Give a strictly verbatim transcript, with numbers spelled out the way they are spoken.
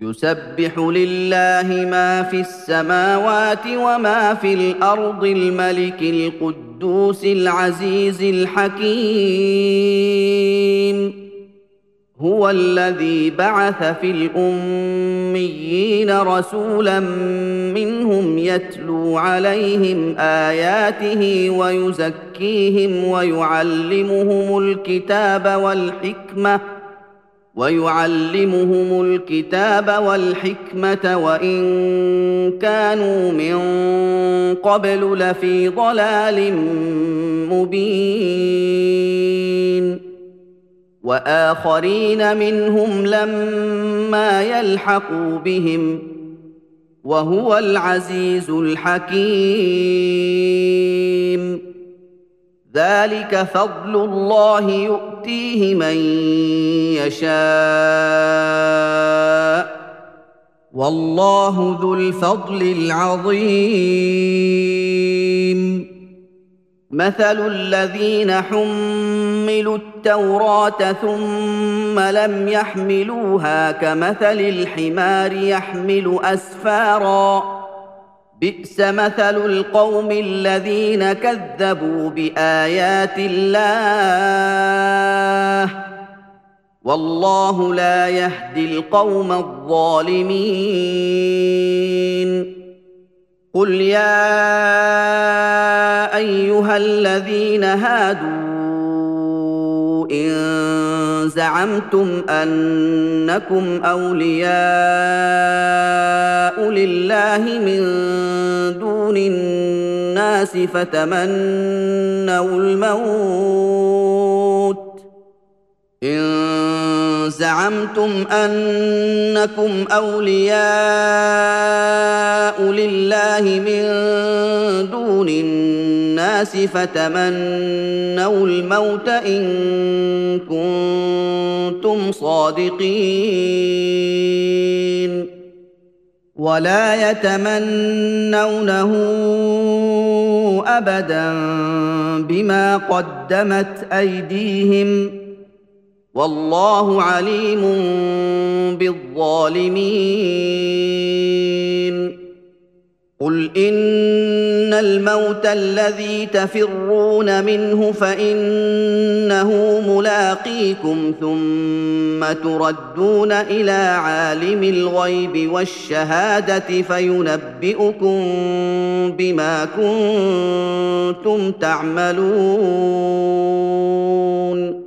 يسبح لله ما في السماوات وما في الارض الملك القدوس العزيز الحكيم. هو الذي بعث في الاميين رسولا منهم يتلو عليهم اياته ويزكيهم ويعلمهم الكتاب والحكمه ويعلمهم الكتاب والحكمة وإن كانوا من قبل لفي ضلال مبين. وآخرين منهم لما يلحقوا بهم وهو العزيز الحكيم. ذلك فضل الله يؤتيه من يشاء والله ذو الفضل العظيم. مثل الذين حملوا التوراة ثم لم يحملوها كمثل الحمار يحمل أسفاراً بئس مثل القوم الذين كذبوا بآيات الله والله لا يهدي القوم الظالمين. قل يا أيها الذين هادوا إن زعمتم أنكم أولياء لله من دون الناس فتمنوا الموت إن زعمتم أنكم أولياء لله من دون الناس فتمنوا الموت إن كنتم صادقين ولا يتمنونه أبدا بما قدمت أيديهم والله عليم بالظالمين. قل إن الموت الذي تفرون منه فإنه ملاقيكم ثم تردون إلى عالم الغيب والشهادة فينبئكم بما كنتم تعملون.